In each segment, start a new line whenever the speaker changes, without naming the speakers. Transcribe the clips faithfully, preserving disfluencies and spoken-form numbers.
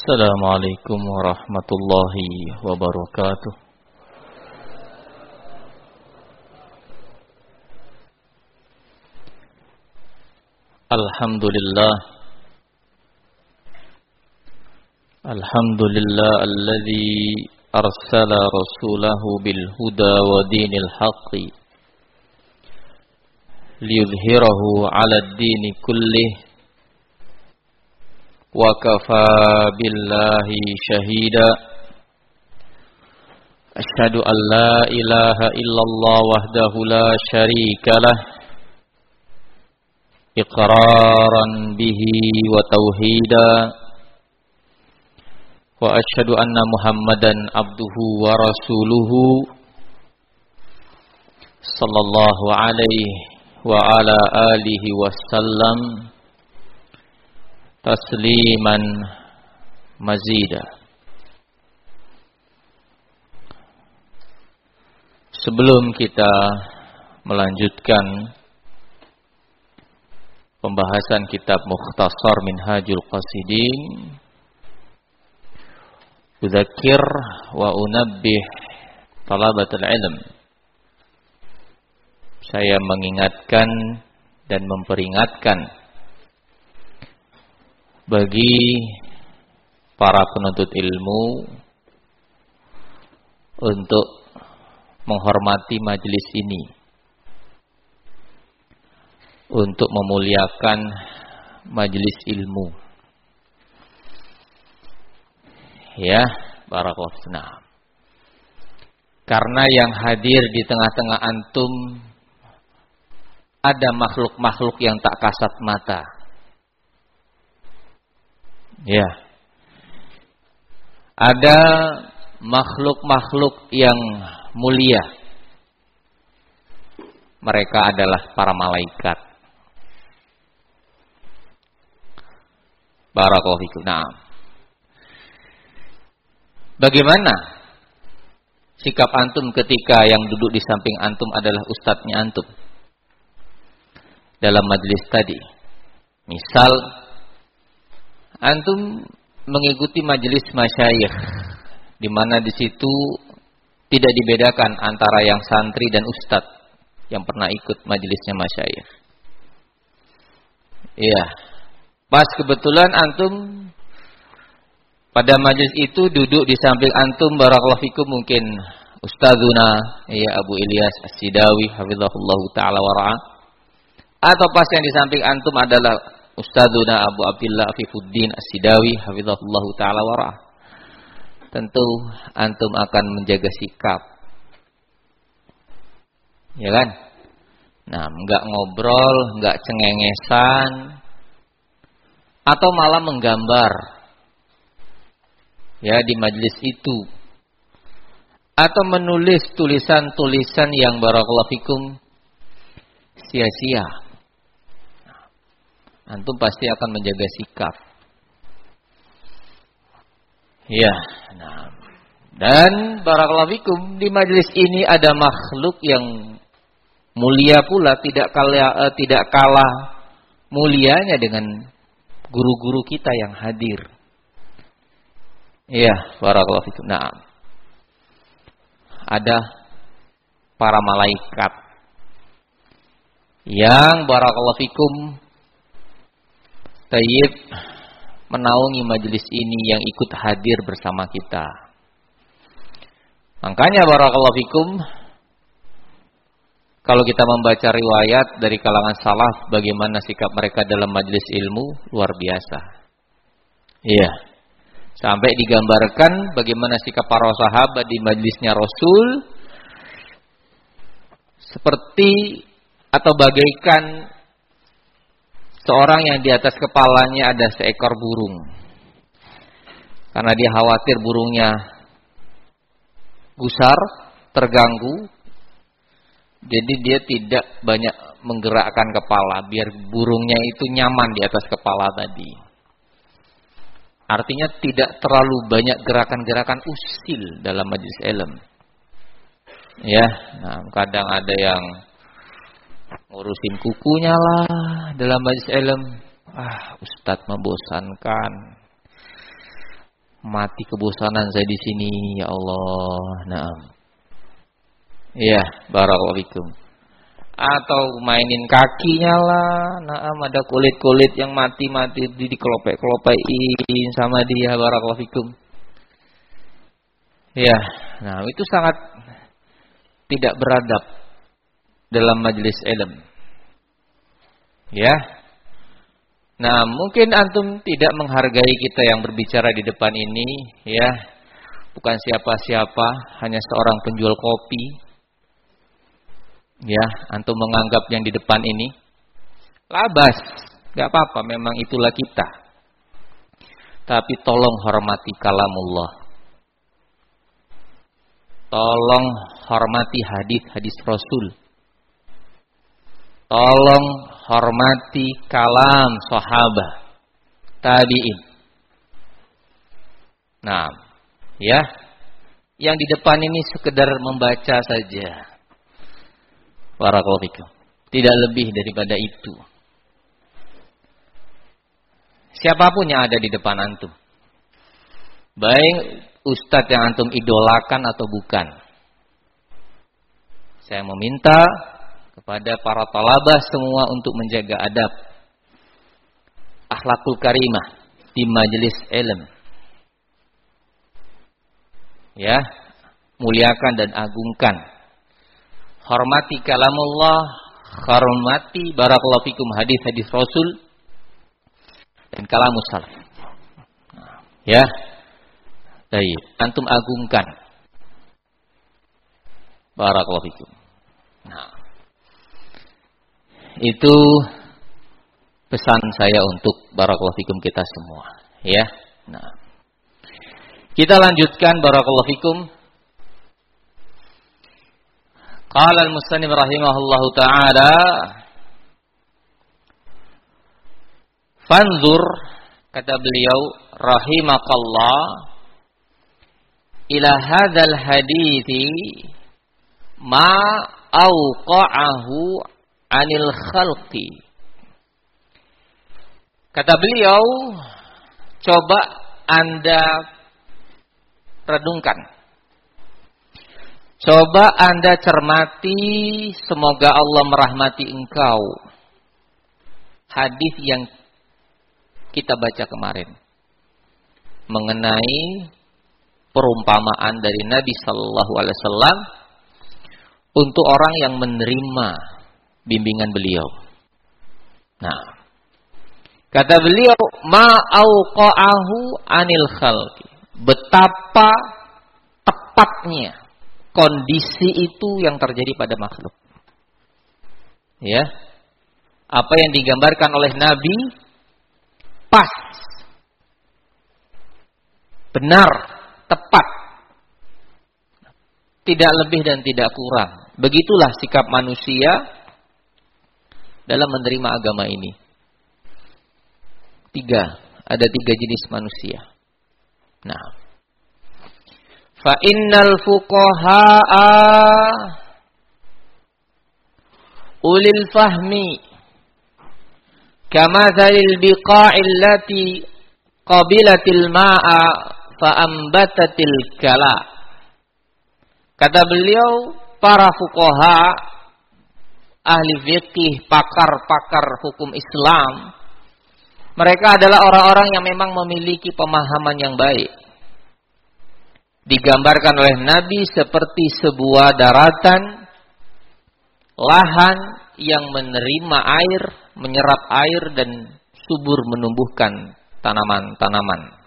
Assalamualaikum warahmatullahi wabarakatuh. Alhamdulillah Alhamdulillah alladzi arsala rasulahu bil huda wa dinil haqqi liyudhhirahu 'ala ad-dini kullih wa kafaa billahi shahida. Asyhadu an la ilaha illallah wahdahu la syarikalah iqraran bihi wa tauhida, wa asyhadu anna Muhammadan abduhu wa rasuluhu sallallahu alaihi wa ala alihi wasallam tasliman mazida. Sebelum kita melanjutkan pembahasan kitab Mukhtasar Minhajul Qasidin, udzakir wa unabbih talabatul ilm. Saya mengingatkan dan memperingatkan bagi para penuntut ilmu untuk menghormati majelis ini, untuk memuliakan majelis ilmu. Ya, barakallahu fikum. Karena yang hadir di tengah-tengah antum ada makhluk-makhluk yang tak kasat mata. Ya, ada makhluk-makhluk yang mulia. Mereka adalah para malaikat. Barakallahu fikum. Nah, bagaimana sikap antum ketika yang duduk di samping antum adalah ustadznya antum dalam majelis tadi? Misal antum mengikuti majelis masyayikh, di mana di situ tidak dibedakan antara yang santri dan ustadz yang pernah ikut majelisnya masyayikh. Iya, pas kebetulan antum pada majelis itu duduk di samping antum, barakallahu fikum, mungkin ustadzuna ya Abu Ilyas As-Sidawi hafizahullah taala wa ra'ah, atau pas yang di samping antum adalah Ustadzuna Abu Abdillah Afifuddin As-Sidawi hafizahullah ta'ala warah. Tentu antum akan menjaga sikap, ya kan? Nah, enggak ngobrol, enggak cengengesan, atau malah menggambar ya di majelis itu, atau menulis tulisan-tulisan yang barakallahu fikum sia-sia. Antum pasti akan menjaga sikap. Ya, nah. Dan barakallahu fikum, di majelis ini ada makhluk yang mulia pula, tidak kalah, tidak kalah mulianya dengan guru-guru kita yang hadir. Ya, barakallahu fikum. Nah, ada para malaikat yang barakallahu fikum tayyib menaungi majelis ini, yang ikut hadir bersama kita. Makanya barakallahu fikum, kalau kita membaca riwayat dari kalangan salaf bagaimana sikap mereka dalam majelis ilmu, luar biasa. Iya. Sampai digambarkan bagaimana sikap para sahabat di majelisnya Rasul, seperti atau bagaikan seorang yang di atas kepalanya ada seekor burung. Karena dia khawatir burungnya gusar, terganggu, jadi dia tidak banyak menggerakkan kepala biar burungnya itu nyaman di atas kepala tadi. Artinya tidak terlalu banyak gerakan-gerakan usil dalam majelis ilmu. Ya, nah kadang ada yang ngurusin kukunya lah dalam majelis ilmu. Ah, ustadz membosankan. Mati kebosanan saya di sini, ya Allah. Naam. Ya, barakallahu fikum. Atau mainin kakinya lah. Naam, ada kulit-kulit yang mati-mati dikelopek-kelopekin sama dia, barakallahu fikum. Ya, nah itu sangat tidak beradab dalam majelis ilmu. Ya. Nah, mungkin antum tidak menghargai kita yang berbicara di depan ini, ya. Bukan siapa-siapa, hanya seorang penjual kopi. Ya, antum menganggap yang di depan ini labas, enggak apa-apa, memang itulah kita. Tapi tolong hormati kalamullah. Tolong hormati hadis-hadis Rasul. Tolong hormati kalam sahabat, tabi'in. Nah, ya. Yang di depan ini sekedar membaca saja. Barakallahu fikum. Tidak lebih daripada itu. Siapapun yang ada di depan antum. Baik ustadz yang antum idolakan atau bukan. Saya meminta kepada para talabah semua untuk menjaga adab, akhlakul karimah di majelis ilmu. Ya, muliakan dan agungkan. Hormati kalamullah, hormati barakallahu fikum hadis-hadis Rasul dan kalamus salaf. Ya. Baik, antum agungkan. Barakallahu fikum. Nah, itu pesan saya untuk barakallahu fikum kita semua, ya. Nah, kita lanjutkan barakallahu fikum. Qala al-musannif rahimahullahu taala, fanzur, kata beliau rahimakallah, ila hadzal hadithi ma auqa'ahu anil khalqi. Kata beliau, coba Anda renungkan. Coba Anda cermati, semoga Allah merahmati engkau. Hadis yang kita baca kemarin mengenai perumpamaan dari Nabi Sallallahu Alaihi Wasallam untuk orang yang menerima bimbingan beliau. Nah, kata beliau, ma'auqa'ahu anil khalqi. Betapa tepatnya kondisi itu yang terjadi pada makhluk. Ya, apa yang digambarkan oleh Nabi pas, benar, tepat, tidak lebih dan tidak kurang. Begitulah sikap manusia dalam menerima agama ini. Tiga, ada tiga jenis manusia. Nah, fa innal fuqahaa ulil fahmi kama dzalil biqa'il lati qabilatil ma'a fa ambatatil kala. Kata beliau, para fuqaha, ahli fikih, pakar-pakar hukum Islam, mereka adalah orang-orang yang memang memiliki pemahaman yang baik. Digambarkan oleh Nabi seperti sebuah daratan, lahan yang menerima air, menyerap air dan subur menumbuhkan tanaman-tanaman.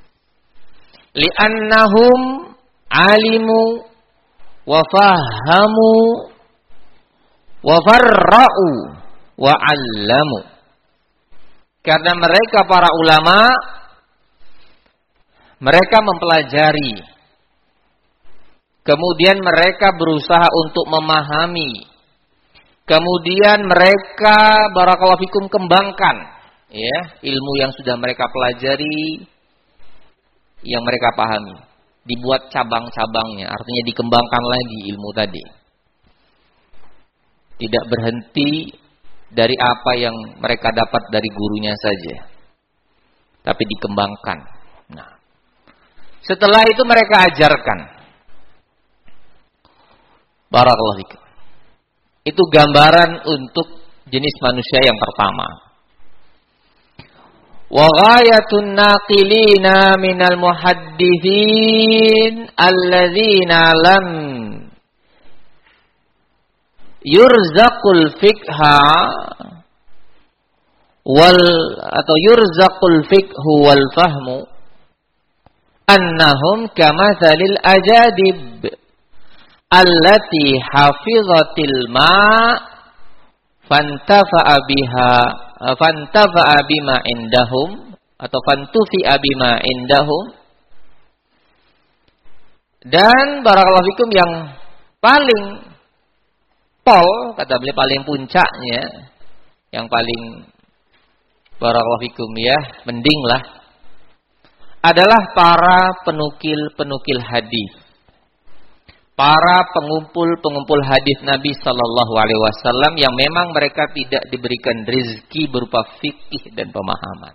Li'annahum alimu wa fahamu wa farra'u wa 'allamu. Karena mereka para ulama, mereka mempelajari, kemudian mereka berusaha untuk memahami, kemudian mereka barakallahu fikum kembangkan, ya, ilmu yang sudah mereka pelajari, yang mereka pahami, dibuat cabang-cabangnya, artinya dikembangkan lagi ilmu tadi. Tidak berhenti dari apa yang mereka dapat dari gurunya saja, tapi dikembangkan. Nah, Setelah itu mereka ajarkan. Barakallahu fikum. Itu gambaran untuk jenis manusia yang pertama. Wa ghayatun naqilina minal muhaddithin alladzina lam yurzaqul fiqha wal atau yurzaqul fiqhu wal fahmu annahum kamathalil ajadib allati hafizatil ma' fantafa'a biha fantafa'a bima indahum atau fantufi'a bima indahum. Dan barakallahu fikum yang paling pol, kata beliau paling puncaknya, yang paling barakallahu fikum ya, mending lah, adalah para penukil-penukil hadis. Para pengumpul-pengumpul hadis Nabi Sallallahu Alaihi Wasallam yang memang mereka tidak diberikan rezeki berupa fikih dan pemahaman.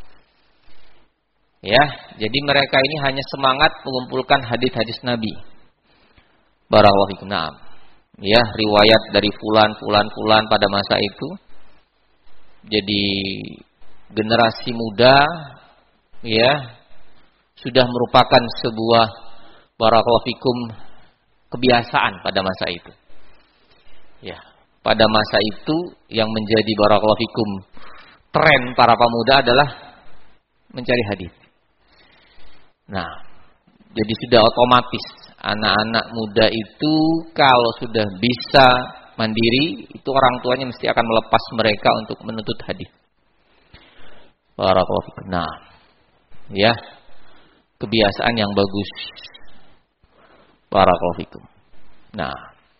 Ya, jadi mereka ini hanya semangat mengumpulkan hadis-hadis Nabi. Barakallahu fikum. Naam. Ya, riwayat dari fulan, fulan, fulan pada masa itu. Jadi generasi muda, ya, sudah merupakan sebuah barakallahu fikum kebiasaan pada masa itu. Ya, pada masa itu yang menjadi barakallahu fikum tren para pemuda adalah mencari hadis. Nah, jadi sudah otomatis anak-anak muda itu kalau sudah bisa mandiri, itu orang tuanya mesti akan melepas mereka untuk menuntut hadis. Barakallahu fikum. Nah, ya, kebiasaan yang bagus. Barakallahu fikum. Nah,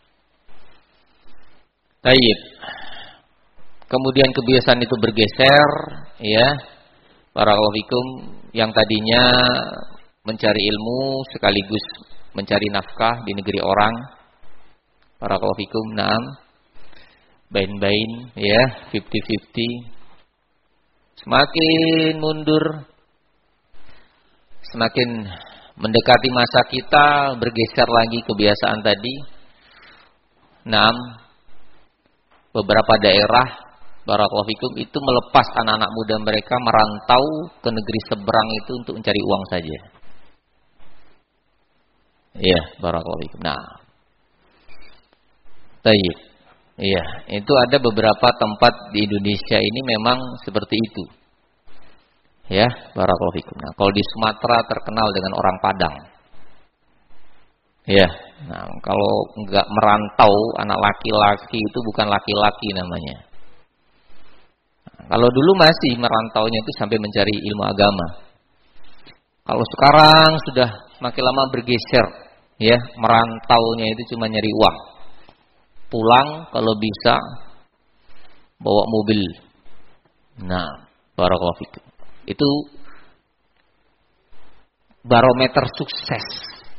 tayyib. Kemudian kebiasaan itu bergeser, ya. Barakallahu fikum, yang tadinya mencari ilmu sekaligus mencari nafkah di negeri orang. Barakallahu fikum. Naam. Bain-bain, ya, fifty-fifty. Semakin mundur, semakin mendekati masa kita, bergeser lagi kebiasaan tadi. Naam, beberapa daerah barakallahu fikum itu melepas anak-anak muda mereka merantau ke negeri seberang itu untuk mencari uang saja. Iya, barakallahu fikum. Nah, tayyib. Iya, itu ada beberapa tempat di Indonesia ini memang seperti itu. Ya, barakallahu fikum. Nah, kalau di Sumatera terkenal dengan orang Padang. Ya, nah kalau enggak merantau anak laki-laki itu bukan laki-laki namanya. Nah, kalau dulu masih merantaunya itu sampai mencari ilmu agama. Kalau sekarang sudah makin lama bergeser, ya, merantaunya itu cuma nyari uang. Pulang kalau bisa bawa mobil. Nah, barakallahu fikum. Itu barometer sukses.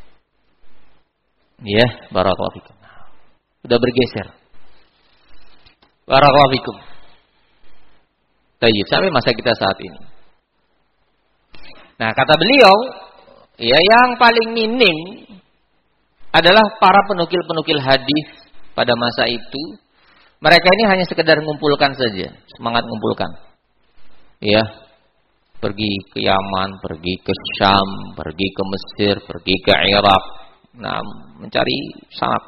Ya, barakallahu fikum. Sudah bergeser. Barakallahu fikum. Tayyib, sampai masa kita saat ini. Nah, kata beliau, ya, yang paling minim adalah para penukil-penukil hadis pada masa itu. Mereka ini hanya sekedar mengumpulkan saja, semangat mengumpulkan. Ya, pergi ke Yaman, pergi ke Syam, pergi ke Mesir, pergi ke Irak, nah, mencari sanad.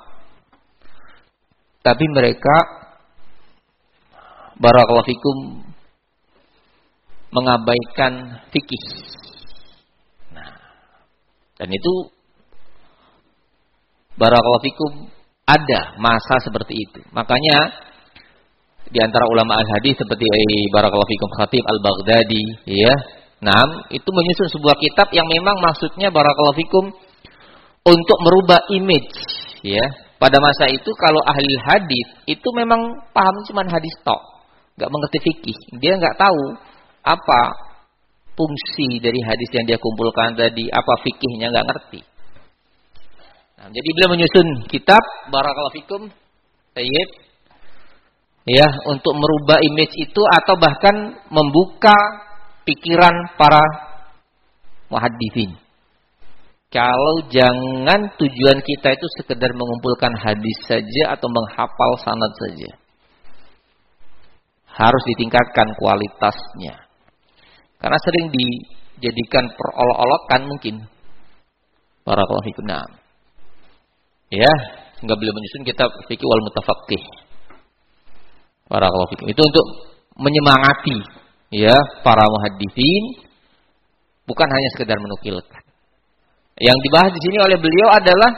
Tapi mereka barakallahu fikum mengabaikan fikih. Nah, dan itu barakallahu fikum ada masa seperti itu. Makanya di antara ulama al-hadis seperti barakallahu fikum Khatib Al-Baghdadi, ya. Nah, itu menyusun sebuah kitab yang memang maksudnya barakallahu fikum untuk merubah image, ya. Pada masa itu kalau ahli hadis itu memang paham cuma hadis tok, enggak mengerti fikih. Dia enggak tahu apa fungsi dari hadis yang dia kumpulkan tadi, apa fikihnya enggak ngerti. Nah, jadi beliau menyusun kitab barakallahu fikum, tayyib. Ya, untuk merubah image itu atau bahkan membuka pikiran para muhadditsin. Kalau jangan tujuan kita itu sekedar mengumpulkan hadis saja atau menghafal sanad saja. Harus ditingkatkan kualitasnya. Karena sering dijadikan perolok-olokan mungkin. Barakallahu fikum. Nah. Ya, sehingga beliau menyusun kitab Fiqh wal Mutafaqqih. Barakallahu fikum. Itu untuk menyemangati ya para muhadditsin, bukan hanya sekedar menukilkan. Yang dibahas di sini oleh beliau adalah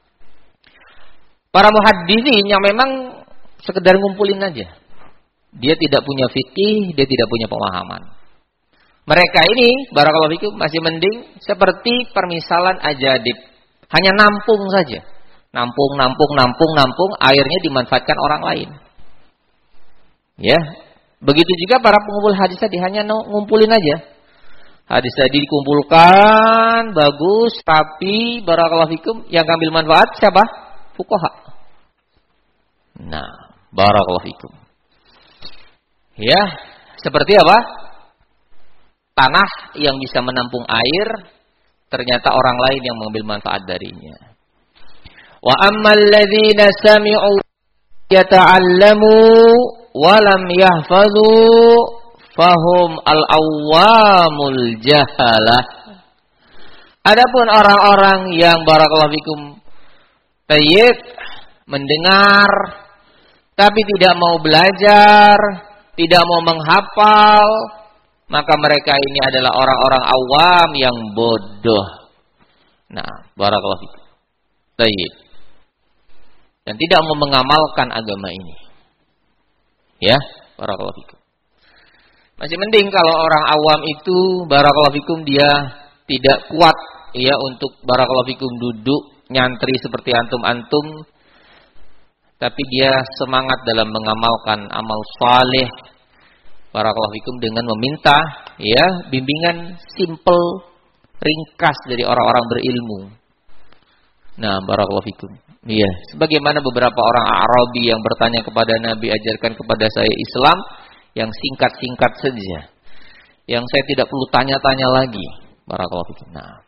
para muhadditsin yang memang sekedar ngumpulin aja. Dia tidak punya fikih, dia tidak punya pemahaman. Mereka ini, barakallahu fikum, masih mending seperti permisalan ajadib. Hanya nampung saja. Nampung, nampung, nampung, nampung, airnya dimanfaatkan orang lain. Ya, begitu juga para pengumpul hadis tadi, hanya ngumpulin aja. Hadis tadi dikumpulkan, bagus, tapi barakallahu fikum, yang ngambil manfaat siapa? Fuqaha. Nah, barakallahu fikum. Ya, seperti apa? Tanah yang bisa menampung air, ternyata orang lain yang mengambil manfaat darinya. Wa ammal ladzina sami'u yata'allamu wa lam yahfazu fahum al-awwamul jahalah. Adapun orang-orang yang barakallahu fikum tayyib mendengar tapi tidak mau belajar, tidak mau menghafal, maka mereka ini adalah orang-orang awam yang bodoh. Nah, barakallahu fikum. Tayyib. Dan tidak mau mengamalkan agama ini. Ya, barakallahu fikum. Masih mending kalau orang awam itu barakallahu fikum dia tidak kuat ya untuk barakallahu fikum duduk nyantri seperti antum-antum, tapi dia semangat dalam mengamalkan amal saleh barakallahu fikum dengan meminta ya bimbingan simple ringkas dari orang-orang berilmu. Nah, barakallahu fikum. Iya, sebagaimana beberapa orang Arabi yang bertanya kepada Nabi, ajarkan kepada saya Islam yang singkat-singkat saja. Yang saya tidak perlu tanya-tanya lagi. Barakallahu fikum. Nah.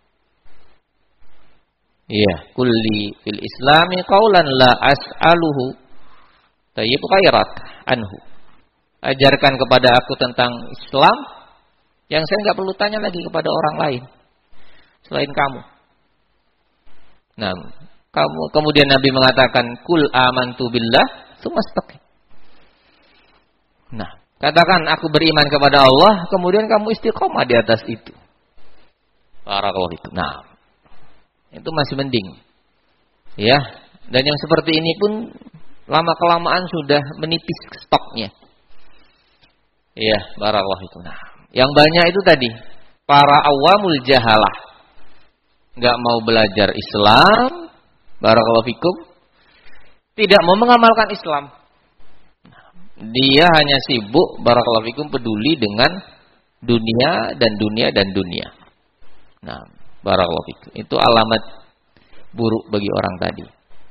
Iya, kulli fil Islami qaulan la as'aluhu tayyib khairat anhu. Ajarkan kepada aku tentang Islam yang saya enggak perlu tanya lagi kepada orang lain selain kamu. Nah, kamu kemudian Nabi mengatakan kul amantu billah tsumastaqim. Nah, katakan aku beriman kepada Allah, kemudian kamu istiqomah di atas itu. Barakallahu fikum. Nah, itu masih mending. Ya, dan yang seperti ini pun lama kelamaan sudah menipis stoknya. Ya, barakallahu fikum. Nah, yang banyak itu tadi para awamul jahalah. Enggak mau belajar Islam, barakallahu fikum. Tidak mau mengamalkan Islam. Dia hanya sibuk barakallahu fikum peduli dengan dunia dan dunia dan dunia. Nah, barakallahu fikum. Itu alamat buruk bagi orang tadi.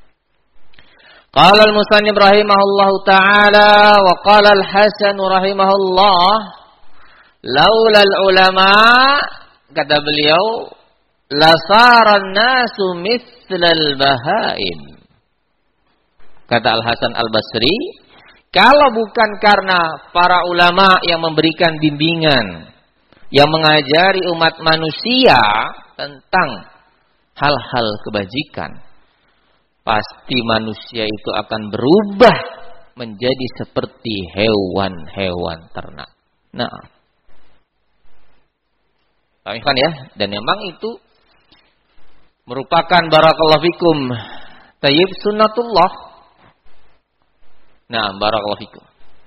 Qala al-musannif rahimahullahu taala wa qala al-Hasan rahimahullah laula al-ulama, kata beliau, lasaran nasu mithlal bahaim. Kata Al-Hasan Al-Basri, kalau bukan karena para ulama yang memberikan bimbingan, yang mengajari umat manusia tentang hal-hal kebajikan, pasti manusia itu akan berubah menjadi seperti hewan-hewan ternak. Nah, paham ya? Dan memang itu merupakan barakallahu fikum tayyib sunnatullah. Nah, barakallahu fikum.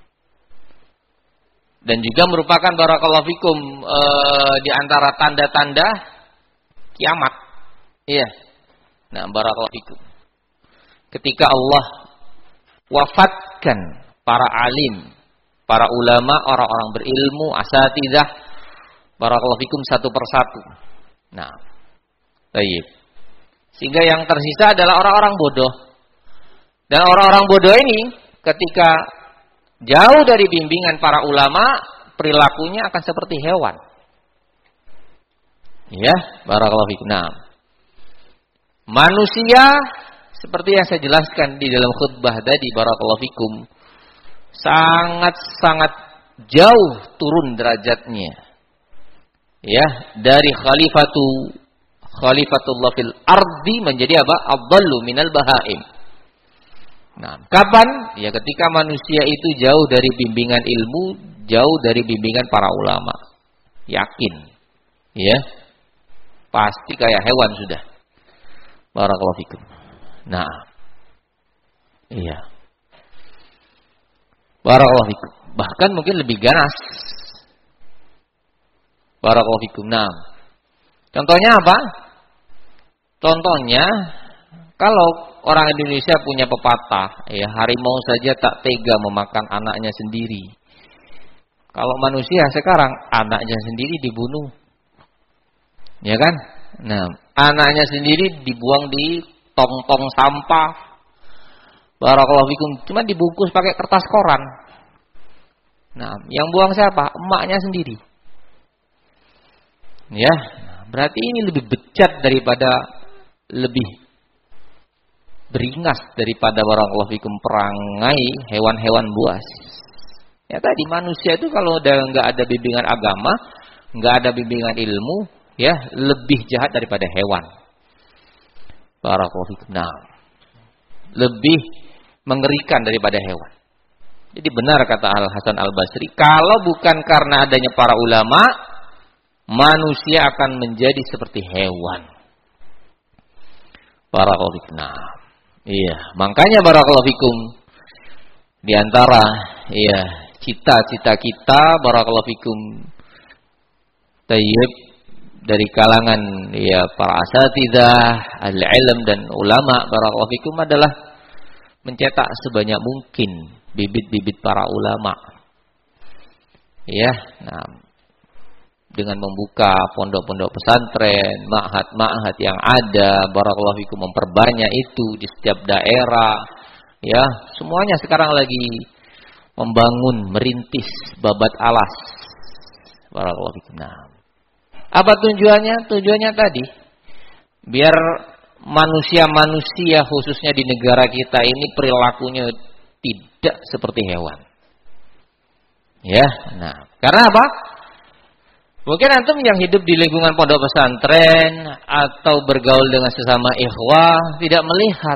Dan juga merupakan barakallahu fikum e, di antara tanda-tanda kiamat. Iya. Nah, barakallahu fikum. Ketika Allah wafatkan para alim, para ulama, orang-orang berilmu, asatidzah, barakallahu fikum satu persatu. Nah, baik. Sehingga yang tersisa adalah orang-orang bodoh. Dan orang-orang bodoh ini ketika jauh dari bimbingan para ulama, perilakunya akan seperti hewan. Ya, barakallahu fikum. Nah, Manusia seperti yang saya jelaskan di dalam khutbah tadi, barakallahu fikum, sangat-sangat jauh turun derajatnya. Ya, dari khalifatu khalifatullah fil ardi menjadi apa? Afdallu minal bahaim. Nah, kapan? Ya ketika manusia itu jauh dari bimbingan ilmu, jauh dari bimbingan para ulama. Yakin. Ya. Pasti kayak hewan sudah. Barakallahu fikum. Nah. Iya. Barakallahu fikum. Bahkan mungkin lebih ganas. Barakallahu fikum. Nah. Contohnya apa? Contohnya kalau orang Indonesia punya pepatah, ya harimau saja tak tega memakan anaknya sendiri. Kalau manusia sekarang anaknya sendiri dibunuh. Ya kan? Nah, anaknya sendiri dibuang di tong-tong sampah. Barakallahu fikum, cuma dibungkus pakai kertas koran. Nah, yang buang siapa? Emaknya sendiri. Ya, berarti ini lebih bejat daripada lebih beringas daripada barakallahu fikum perangai hewan-hewan buas. Ya tadi manusia itu kalau udah nggak ada bimbingan agama, nggak ada bimbingan ilmu, ya lebih jahat daripada hewan. Barakallahu fikum. Nah, lebih mengerikan daripada hewan. Jadi benar kata Al Hasan Al Basri, kalau bukan karena adanya para ulama, manusia akan menjadi seperti hewan. Barakallahu fikum. Nah, iya, makanya barakallahu fikum di antara iya cita-cita kita barakallahu fikum tayyib dari kalangan ya para asatidzah, al-ilm dan ulama barakallahu fikum adalah mencetak sebanyak mungkin bibit-bibit para ulama. Ya, nah dengan membuka pondok-pondok pesantren, ma'had-ma'had yang ada, barakallahu fikum memperbanyak itu di setiap daerah. Ya, semuanya sekarang lagi membangun, merintis babat alas. Barakallahu fikum. Nah, apa tujuannya? Tujuannya tadi biar manusia-manusia khususnya di negara kita ini perilakunya tidak seperti hewan. Ya, nah, karena apa? Mungkin antum yang hidup di lingkungan pondok pesantren atau bergaul dengan sesama ikhwah tidak melihat.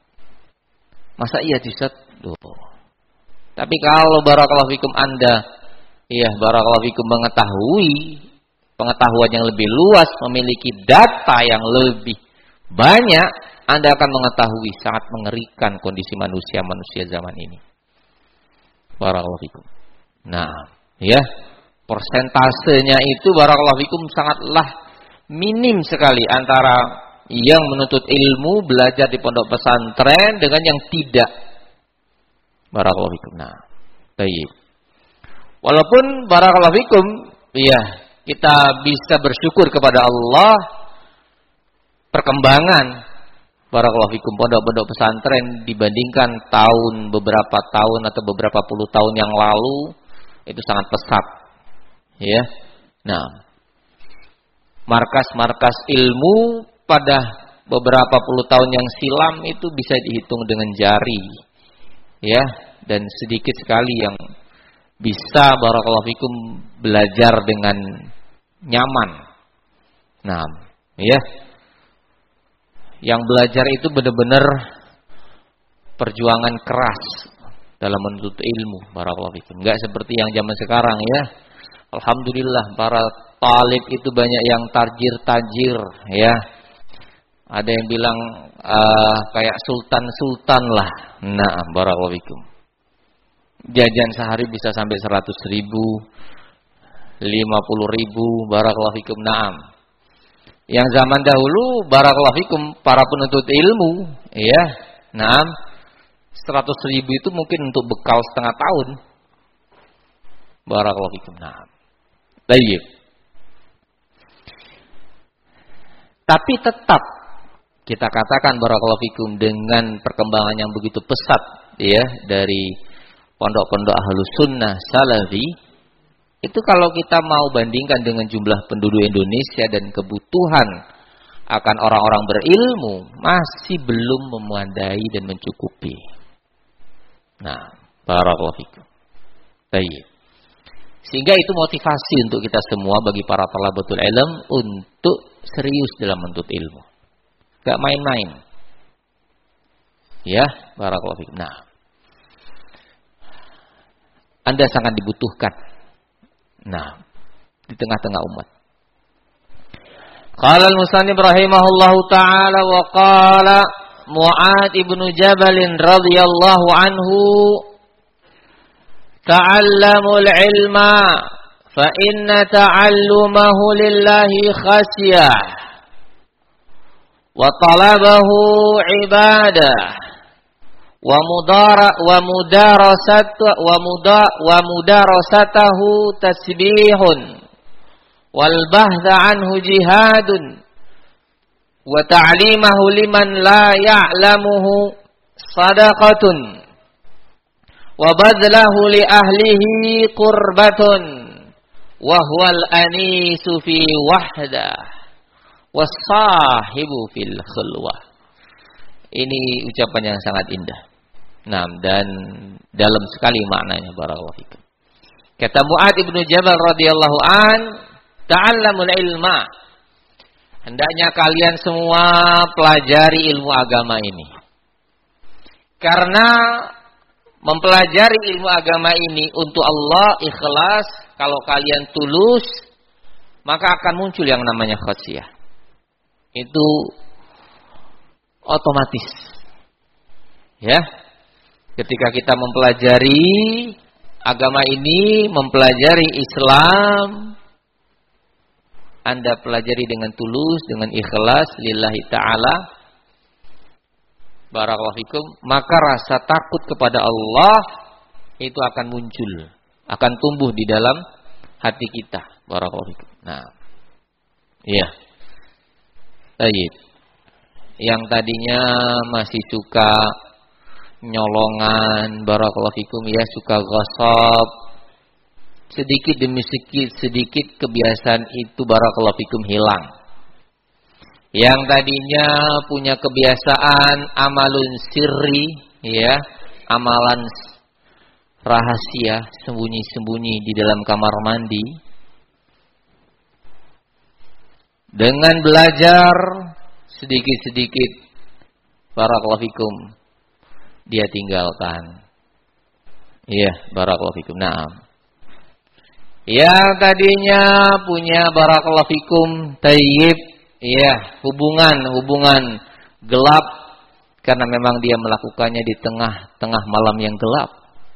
Masa iya Ustaz? Loh. Tapi kalau barakallahu fikum Anda, iya barakallahu fikum mengetahui pengetahuan yang lebih luas, memiliki data yang lebih banyak, Anda akan mengetahui sangat mengerikan kondisi manusia-manusia zaman ini. Barakallahu fikum. Nah, ya. Persentasenya itu barakallahu fikum sangatlah minim sekali antara yang menuntut ilmu belajar di pondok pesantren dengan yang tidak. Barakallahu fikum. Nah, baik. Walaupun barakallahu fikum, iya, kita bisa bersyukur kepada Allah perkembangan barakallahu fikum pondok-pondok pesantren dibandingkan tahun beberapa tahun atau beberapa puluh tahun yang lalu itu sangat pesat. Ya, nah, markas-markas ilmu pada beberapa puluh tahun yang silam itu bisa dihitung dengan jari, ya, dan sedikit sekali yang bisa barakallahu fikum belajar dengan nyaman. Nah, ya, yang belajar itu benar-benar perjuangan keras dalam menuntut ilmu, barakallahu fikum. Enggak seperti yang zaman sekarang ya. Alhamdulillah para talib itu banyak yang tajir-tajir ya. Ada yang bilang uh, kayak sultan-sultan lah. Nah, barakallahu fikum. Jajan sehari bisa sampai seratus ribu, lima puluh ribu, barakallahu fikum. Naam. Yang zaman dahulu barakallahu fikum para penuntut ilmu ya. Naam. seratus ribu itu mungkin untuk bekal setengah tahun. Barakallahu fikum. Naam. Baik. Tapi tetap kita katakan barakallahu fikum dengan perkembangan yang begitu pesat ya dari pondok-pondok Ahlus Sunnah Salafi, itu kalau kita mau bandingkan dengan jumlah penduduk Indonesia dan kebutuhan akan orang-orang berilmu masih belum memadai dan mencukupi. Nah, barakallahu fikum. Baik. Sehingga itu motivasi untuk kita semua bagi para talabatul ilm untuk serius dalam menuntut ilmu. Gak main-main. Ya, barakallahu fikum. Nah, Anda sangat dibutuhkan. Nah, di tengah-tengah umat. Qala al-musannif rahimahullahu ta'ala wa qala Mu'ad ibnu Jabal radhiyallahu anhu ta'allamul ilma fa inna ta'allumahu lillahi khasyah wa talabahu ibadah wa mudara wa mudarasat wa muda wa mudarasatahu tasbihun wal bahtha anhu jihadun wa ta'limahu liman la ya'lamuhu sadaqatun wa badlahu li ahlihi qurbatun wa huwal anisu fi wahdah was sahibu fil khulwah. Ini ucapan yang sangat indah. Nah, dan dalam sekali maknanya, barakallahu fikum. Kata Mu'ad ibnu Jabal radhiyallahu an, ta'allamul ilma. Hendaknya kalian semua pelajari ilmu agama ini. Karena mempelajari ilmu agama ini untuk Allah ikhlas, kalau kalian tulus, maka akan muncul yang namanya khasyah. Itu otomatis. Ya. Ketika kita mempelajari agama ini, mempelajari Islam, Anda pelajari dengan tulus, dengan ikhlas lillahi ta'ala, barakallahu fikum, maka rasa takut kepada Allah itu akan muncul, akan tumbuh di dalam hati kita, barakallahu fikum. Nah, iya. Baik. Yang tadinya masih suka nyolongan, barakallahu fikum, ya, suka ghasab, sedikit demi sedikit, sedikit kebiasaan itu barakallahu fikum hilang. Yang tadinya punya kebiasaan amalun sirri, ya, amalan rahasia, sembunyi-sembunyi di dalam kamar mandi, dengan belajar sedikit-sedikit, barakallahu fikum, dia tinggalkan. Iya, barakallahu fikum. Naam. Yang tadinya punya barakallahu fikum tayyib, iya, hubungan-hubungan gelap, karena memang dia melakukannya di tengah-tengah malam yang gelap.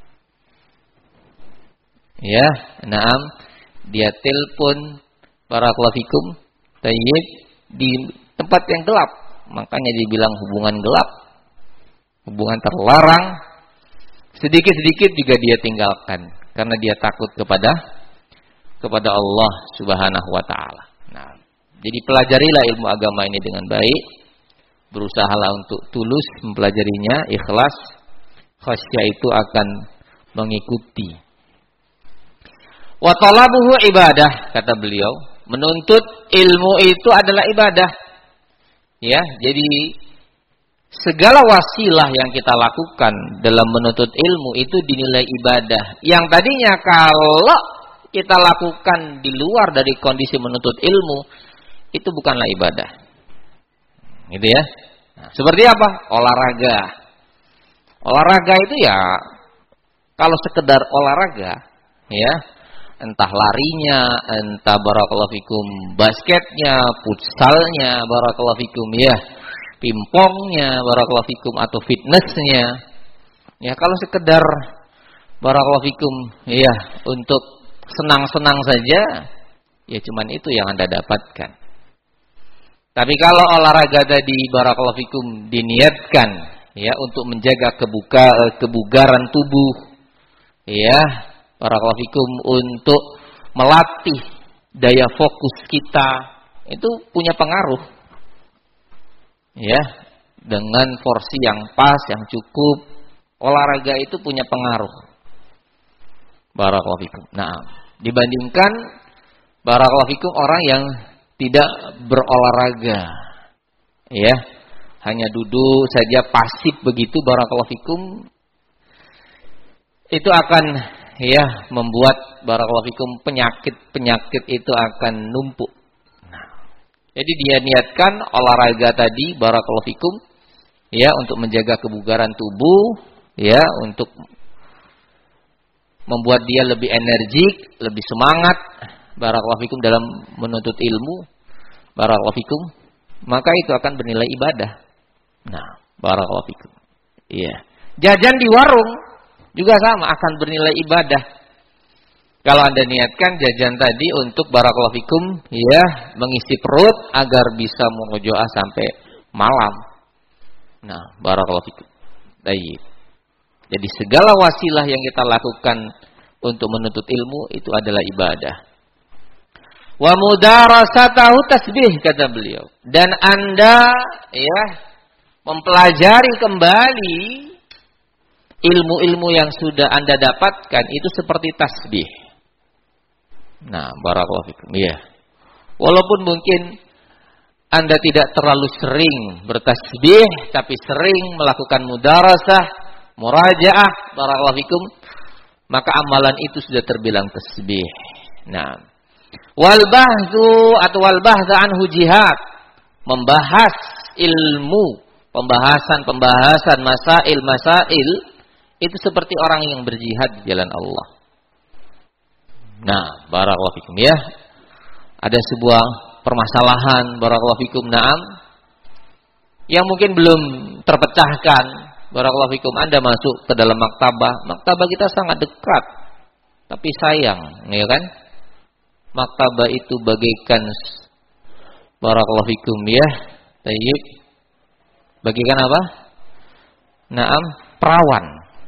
Ya, naam, dia telepon barakallahu fikum tayyib di tempat yang gelap, makanya dibilang hubungan gelap, hubungan terlarang. Sedikit-sedikit juga dia tinggalkan karena dia takut kepada kepada Allah Subhanahu wa taala. Nah, jadi pelajarilah ilmu agama ini dengan baik, berusahalah untuk tulus mempelajarinya, ikhlas, khasyah itu akan mengikuti. Wa talabuhu ibadah, kata beliau, menuntut ilmu itu adalah ibadah. Ya, jadi segala wasilah yang kita lakukan dalam menuntut ilmu itu dinilai ibadah. Yang tadinya kalau kita lakukan di luar dari kondisi menuntut ilmu, itu bukanlah ibadah. Gitu ya. Nah, seperti apa? Olahraga. Olahraga itu ya, kalau sekedar olahraga, ya, entah larinya, entah barakallahu fikum basketnya, futsalnya, barakallahu fikum, ya, pingpongnya, barakallahu fikum, atau fitnessnya. Ya, kalau sekedar barakallahu fikum, ya, untuk senang-senang saja, ya cuman itu yang Anda dapatkan. Tapi kalau olahraga tadi barakallahu fikum diniatkan, ya, untuk menjaga kebuka, kebugaran tubuh, ya, barakallahu fikum, untuk melatih daya fokus kita, itu punya pengaruh. Ya, dengan porsi yang pas, yang cukup, olahraga itu punya pengaruh. Barakallahu fikum. Nah, dibandingkan barakallahu fikum orang yang tidak berolahraga. ya, hanya duduk saja pasif begitu, barakallahu fikum, itu akan ya membuat barakallahu fikum penyakit-penyakit itu akan numpuk. Nah, jadi dia niatkan olahraga tadi barakallahu fikum ya untuk menjaga kebugaran tubuh, ya untuk membuat dia lebih energik, lebih semangat barakallahu fikum dalam menuntut ilmu barakallahu fikum, maka itu akan bernilai ibadah. Nah, barakallahu fikum. Iya. Jajan di warung juga sama akan bernilai ibadah. Kalau Anda niatkan jajan tadi untuk barakallahu fikum ya mengisi perut agar bisa murojaah sampai malam. Nah, barakallahu fikum. Baik. Jadi segala wasilah yang kita lakukan untuk menuntut ilmu itu adalah ibadah. Wa mudarasatahu tasbih, kata beliau. Dan Anda ya mempelajari kembali ilmu-ilmu yang sudah Anda dapatkan itu seperti tasbih. Nah, barakallahu fikum. Ya. Walaupun mungkin Anda tidak terlalu sering bertasbih, tapi sering melakukan mudarasah, murajaah, barakallahu fikum, maka amalan itu sudah terbilang tasbih. Nah, wal bahthu atau wal bahtha anhu jihad, membahas ilmu, pembahasan-pembahasan masail-masail itu seperti orang yang berjihad di jalan Allah. Nah, barakallahu fikum ya. Ada sebuah permasalahan barakallahu fikum, na'am, yang mungkin belum terpecahkan. Barakallahu fikum, Anda masuk ke dalam maktabah. Maktabah kita sangat dekat. Tapi sayang, ya kan? Maktabah itu bagaikan barakallahu fikum ya. Tayyib. Bagaikan apa? Naam, perawan.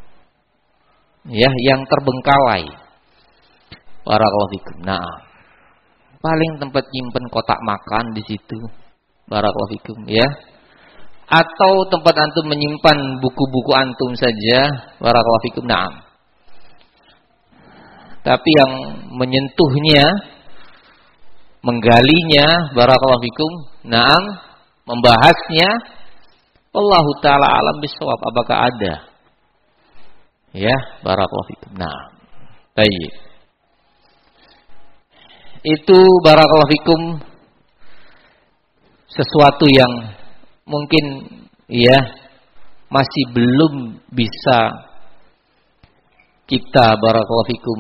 Ya, yang terbengkalai. Barakallahu fikum. Naam. Paling tempat nyimpen kotak makan di situ. Barakallahu fikum ya. Atau tempat antum menyimpan buku-buku antum saja, barakallahu fikum, na'am. Tapi yang menyentuhnya, menggalinya, barakallahu fikum, na'am, membahasnya, Allahu ta'ala alam bisawab, apakah ada? Ya, barakallahu fikum, na'am. Baik. Itu barakallahu fikum sesuatu yang mungkin ya masih belum bisa kita barakallahu fikum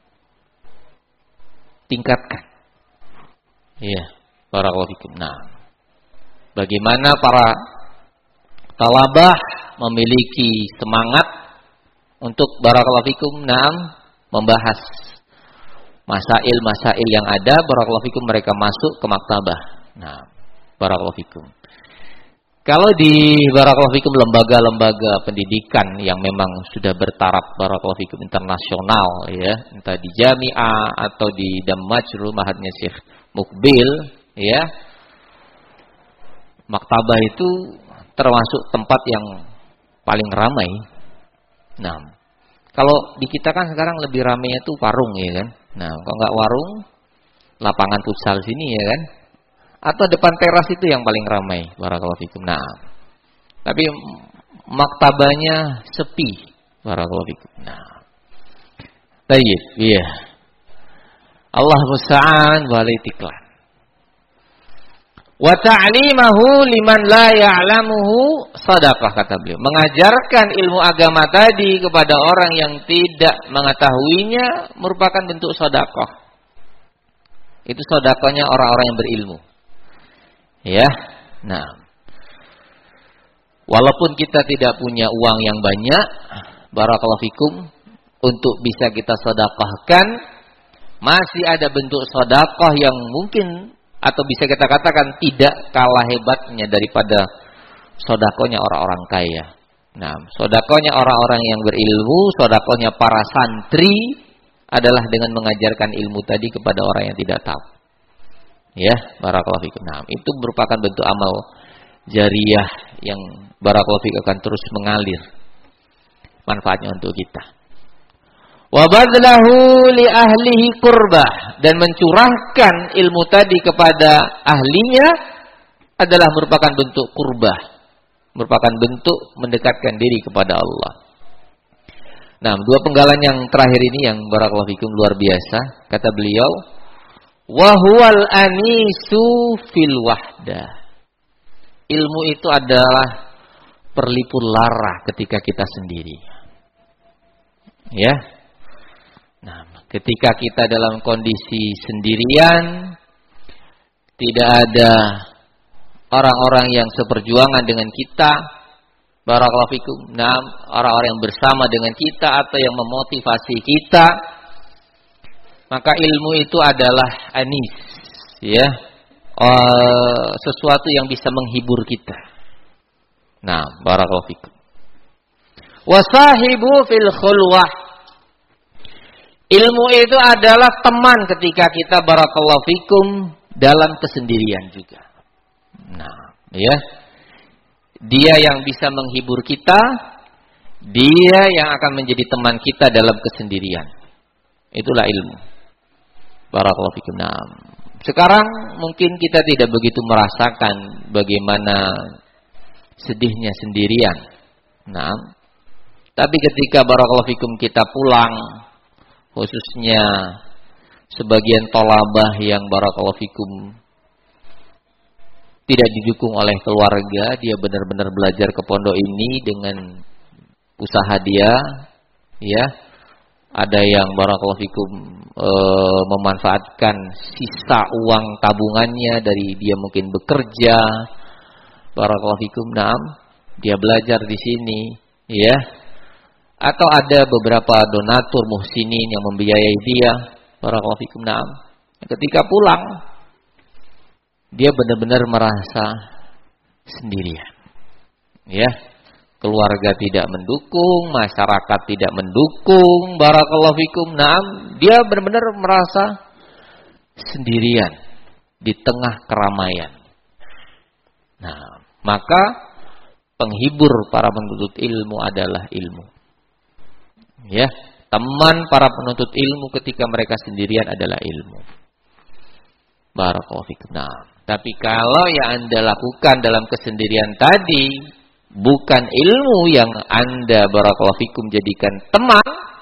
tingkatkan. Ya, barakallahu fikum. Nah, bagaimana para talabah memiliki semangat untuk barakallahu fikum, naam, membahas masail-masail yang ada, barakallahu fikum, mereka masuk ke maktabah. Nah, barakallahu fikum. Kalau di barakallahu fikum lembaga-lembaga pendidikan yang memang sudah bertaraf barakallahu fikum internasional ya, entah di Jami'ah atau di Damajru Mahatnya Syekh Mukbil ya, maktabah itu termasuk tempat yang paling ramai. Nah, kalau di kita kan sekarang lebih ramainya itu warung ya kan. Nah, kalau enggak warung, lapangan futsal sini ya kan. Atau depan teras itu yang paling ramai, barakallahu fikum. Nah, tapi maktabahnya sepi, barakallahu fikum. Nah, tayyib, iya. Allah musta'an walitiklan. Wa ta'limahu liman la ya'lamuhu sadaqah, kata beliau. Mengajarkan ilmu agama tadi kepada orang yang tidak mengetahuinya merupakan bentuk sedekah. Itu sedekahnya orang-orang yang berilmu. Ya, nah, walaupun kita tidak punya uang yang banyak, barakallahu fikum, untuk bisa kita sedekahkan, masih ada bentuk sedekah yang mungkin atau bisa kita katakan tidak kalah hebatnya daripada sedekahnya orang-orang kaya. Nah, sedekahnya orang-orang yang berilmu, sedekahnya para santri adalah dengan mengajarkan ilmu tadi kepada orang yang tidak tahu. Ya, barakallahu fikum. Nah, itu merupakan bentuk amal jariyah yang barakallahu fikum akan terus mengalir manfaatnya untuk kita. Wa badlahu li ahlihi qurbah, dan mencurahkan ilmu tadi kepada ahlinya adalah merupakan bentuk qurbah, merupakan bentuk mendekatkan diri kepada Allah. Nah, dua penggalan yang terakhir ini yang barakallahu fikum luar biasa. Kata beliau, wa huwal anisu fil wahdah. Ilmu itu adalah perlipur lara ketika kita sendiri. Ya. Nah, ketika kita dalam kondisi sendirian, tidak ada orang-orang yang seperjuangan dengan kita, barakallahu fikum. Nah, orang-orang yang bersama dengan kita atau yang memotivasi kita, maka ilmu itu adalah anis, ya, uh, sesuatu yang bisa menghibur kita. Nah, barakallahu fikum. Wasahibu fil khulwah. Ilmu itu adalah teman ketika kita barakallahu fikum dalam kesendirian juga. Nah, ya. Dia yang bisa menghibur kita, dia yang akan menjadi teman kita dalam kesendirian. Itulah ilmu. Barakallahu fikum. Nah, sekarang mungkin kita tidak begitu merasakan bagaimana sedihnya sendirian. Nah, tapi ketika barakallahu fikum kita pulang, khususnya sebagian thalabah yang barakallahu fikum tidak didukung oleh keluarga, dia benar-benar belajar ke pondok ini dengan usaha dia, ya. Ada yang barakallahu fikum e, memanfaatkan sisa uang tabungannya dari dia mungkin bekerja, barakallahu fikum, naam, dia belajar di sini, ya. Atau ada beberapa donatur muhsinin yang membiayai dia, barakallahu fikum, naam. Ketika pulang, dia benar-benar merasa sendirian. Ya, keluarga tidak mendukung, masyarakat tidak mendukung, barakallahu fikum, naam, dia benar-benar merasa sendirian di tengah keramaian. Nah, maka penghibur para penuntut ilmu adalah ilmu. Ya, teman para penuntut ilmu ketika mereka sendirian adalah ilmu. Barakallahu fikum. Nah, tapi kalau yang Anda lakukan dalam kesendirian tadi bukan ilmu yang Anda barakallahu fikum jadikan teman,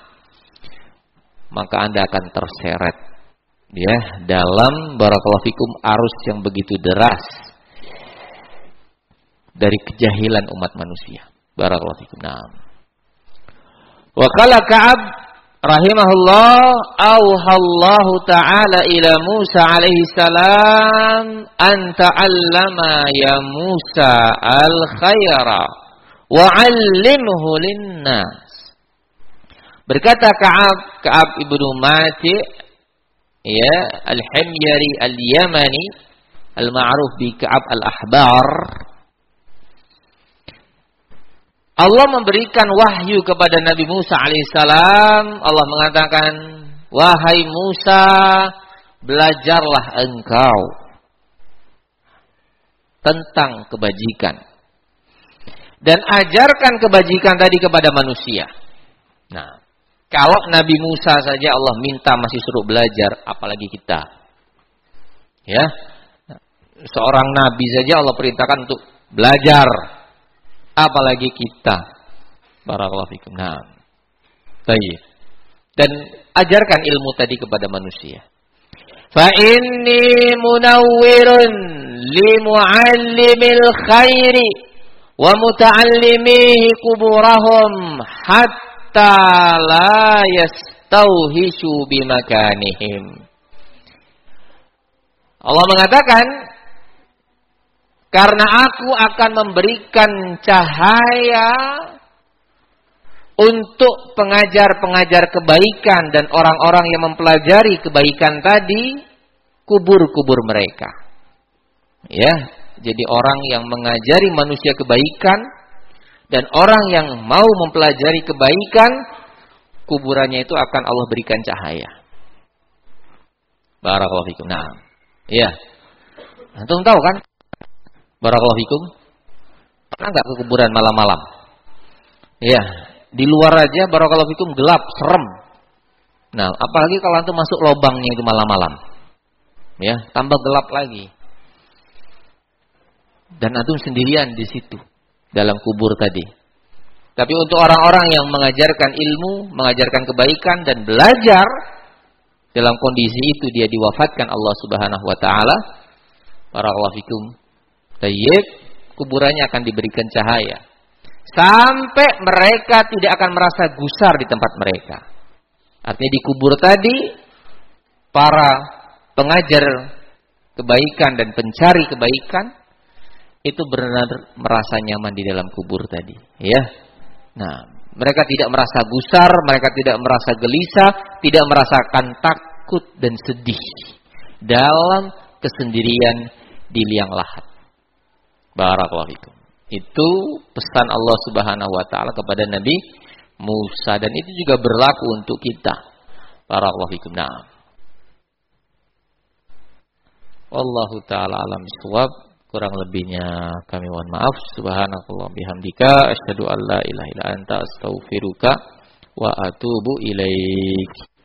maka Anda akan terseret, ya, dalam barakallahu fikum arus yang begitu deras dari kejahilan umat manusia. Barakallahu fikum. Nah, wa qala Ka'ab rahimahullah, auhallahu ta'ala ila Musa alaihi salam an ta'allama ya Musa al-khaira wa 'allimhu linnas. Berkata Ka'ab, Ka'ab ibnu Mati', ya, al-Himyari al-Yamani, al-ma'ruf bi Ka'ab al-Ahbar. Allah memberikan wahyu kepada Nabi Musa alaihissalam. Allah mengatakan, wahai Musa, belajarlah engkau tentang kebajikan dan ajarkan kebajikan tadi kepada manusia. Nah, kalau Nabi Musa saja Allah minta masih suruh belajar, apalagi kita. Ya, seorang nabi saja Allah perintahkan untuk belajar, apalagi kita. Barakallahu fikum. Nah, baik. Dan ajarkan ilmu tadi kepada manusia. Fa inni munawwirun li muallimil khairi wa muta'allimihi kuburahum hatta la yastauhishu bimakanihim. Allah mengatakan, karena aku akan memberikan cahaya untuk pengajar-pengajar kebaikan dan orang-orang yang mempelajari kebaikan tadi, kubur-kubur mereka. Ya, jadi orang yang mengajari manusia kebaikan dan orang yang mau mempelajari kebaikan, kuburannya itu akan Allah berikan cahaya. Barakallahu fikum. Nah, ya. Antum tahu kan? Barakallahu fikum. Pernah enggak ke kuburan malam-malam? Ya, di luar aja barakallahu fikum gelap, serem. Nah, apalagi kalau antum masuk lubangnya itu malam-malam. Ya, tambah gelap lagi. Dan antum sendirian di situ dalam kubur tadi. Tapi untuk orang-orang yang mengajarkan ilmu, mengajarkan kebaikan dan belajar, dalam kondisi itu dia diwafatkan Allah Subhanahu wa taala. Barakallahu fikum. Tayyib, kuburannya akan diberikan cahaya. Sampai mereka tidak akan merasa gusar di tempat mereka. Artinya di kubur tadi, para pengajar kebaikan dan pencari kebaikan itu benar-benar merasa nyaman di dalam kubur tadi, ya. Nah, mereka tidak merasa gusar, mereka tidak merasa gelisah, tidak merasakan takut dan sedih dalam kesendirian di liang lahat. Barakallahu fikum. Itu pesan Allah Subhanahu wa taala kepada Nabi Musa, dan itu juga berlaku untuk kita. Barakallahu fikum. Nah, wallahu taala alam bisawab. Kurang lebihnya kami mohon maaf. Subhanakallah bihamdika asyhadu an la ilaha illa anta astaghfiruka wa atubu ilaik.